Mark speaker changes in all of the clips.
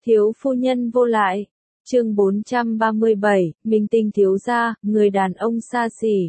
Speaker 1: Thiếu phu nhân vô lại. Chương 437, Minh tinh thiếu gia, người đàn ông xa xỉ.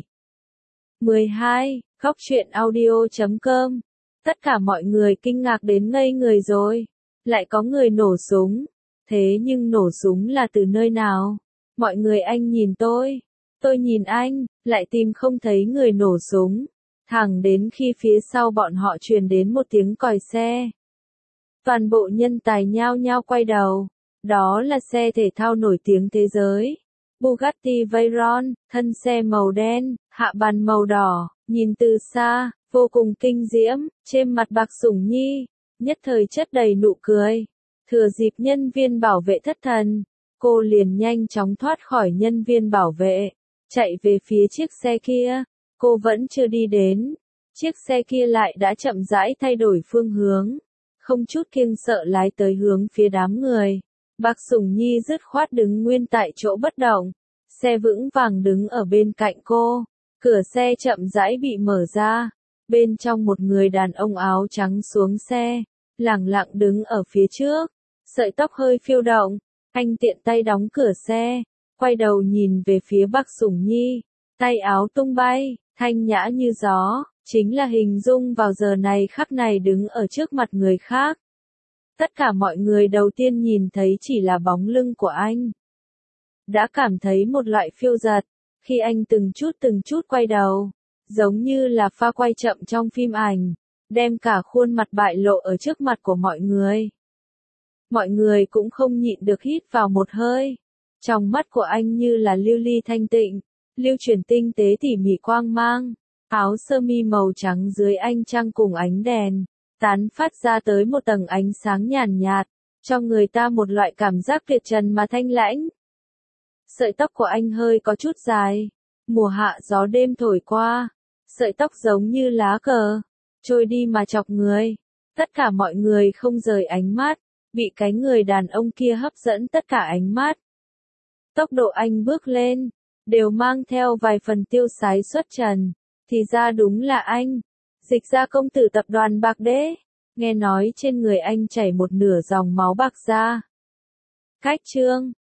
Speaker 1: 12. Góc truyện audio.com. Tất cả mọi người kinh ngạc đến ngây người rồi. Lại có người nổ súng. Thế nhưng nổ súng là từ nơi nào? Mọi người anh nhìn tôi nhìn anh, lại tìm không thấy người nổ súng. Thẳng đến khi phía sau bọn họ truyền đến một tiếng còi xe. Toàn bộ nhân tài nhao nhao quay đầu. Đó là xe thể thao nổi tiếng thế giới. Bugatti Veyron, thân xe màu đen, hạ bàn màu đỏ, nhìn từ xa, vô cùng kinh diễm, trên mặt Bạc Sủng Nhi, nhất thời chất đầy nụ cười. Thừa dịp nhân viên bảo vệ thất thần, cô liền nhanh chóng thoát khỏi nhân viên bảo vệ, chạy về phía chiếc xe kia. Cô vẫn chưa đi đến, chiếc xe kia lại đã chậm rãi thay đổi phương hướng, không chút kiêng sợ lái tới hướng phía đám người. Bạc Sủng Nhi dứt khoát đứng nguyên tại chỗ bất động, xe vững vàng đứng ở bên cạnh cô. Cửa xe chậm rãi bị mở ra, bên trong một người đàn ông áo trắng xuống xe, lẳng lặng đứng ở phía trước, sợi tóc hơi phiêu động. Anh tiện tay đóng cửa xe, quay đầu nhìn về phía Bạc Sủng Nhi, tay áo tung bay, thanh nhã như gió, chính là hình dung vào giờ này khắc này đứng ở trước mặt người khác. Tất cả mọi người đầu tiên nhìn thấy chỉ là bóng lưng của anh. Đã cảm thấy một loại phiêu dật, khi anh từng chút quay đầu, giống như là pha quay chậm trong phim ảnh, đem cả khuôn mặt bại lộ ở trước mặt của mọi người. Mọi người cũng không nhịn được hít vào một hơi. Trong mắt của anh như là lưu ly thanh tịnh, lưu chuyển tinh tế tỉ mỉ quang mang, áo sơ mi màu trắng dưới ánh trăng cùng ánh đèn, tán phát ra tới một tầng ánh sáng nhàn nhạt, cho người ta một loại cảm giác tuyệt trần mà thanh lãnh. Sợi tóc của anh hơi có chút dài, mùa hạ gió đêm thổi qua, sợi tóc giống như lá cờ, trôi đi mà chọc người. Tất cả mọi người không rời ánh mắt, bị cái người đàn ông kia hấp dẫn tất cả ánh mắt. Tốc độ anh bước lên, đều mang theo vài phần tiêu sái xuất trần, thì ra đúng là anh, Dịch Gia công tử tập đoàn Bạc Đế. Nghe nói trên người anh chảy một nửa dòng máu bạc gia. Cách chương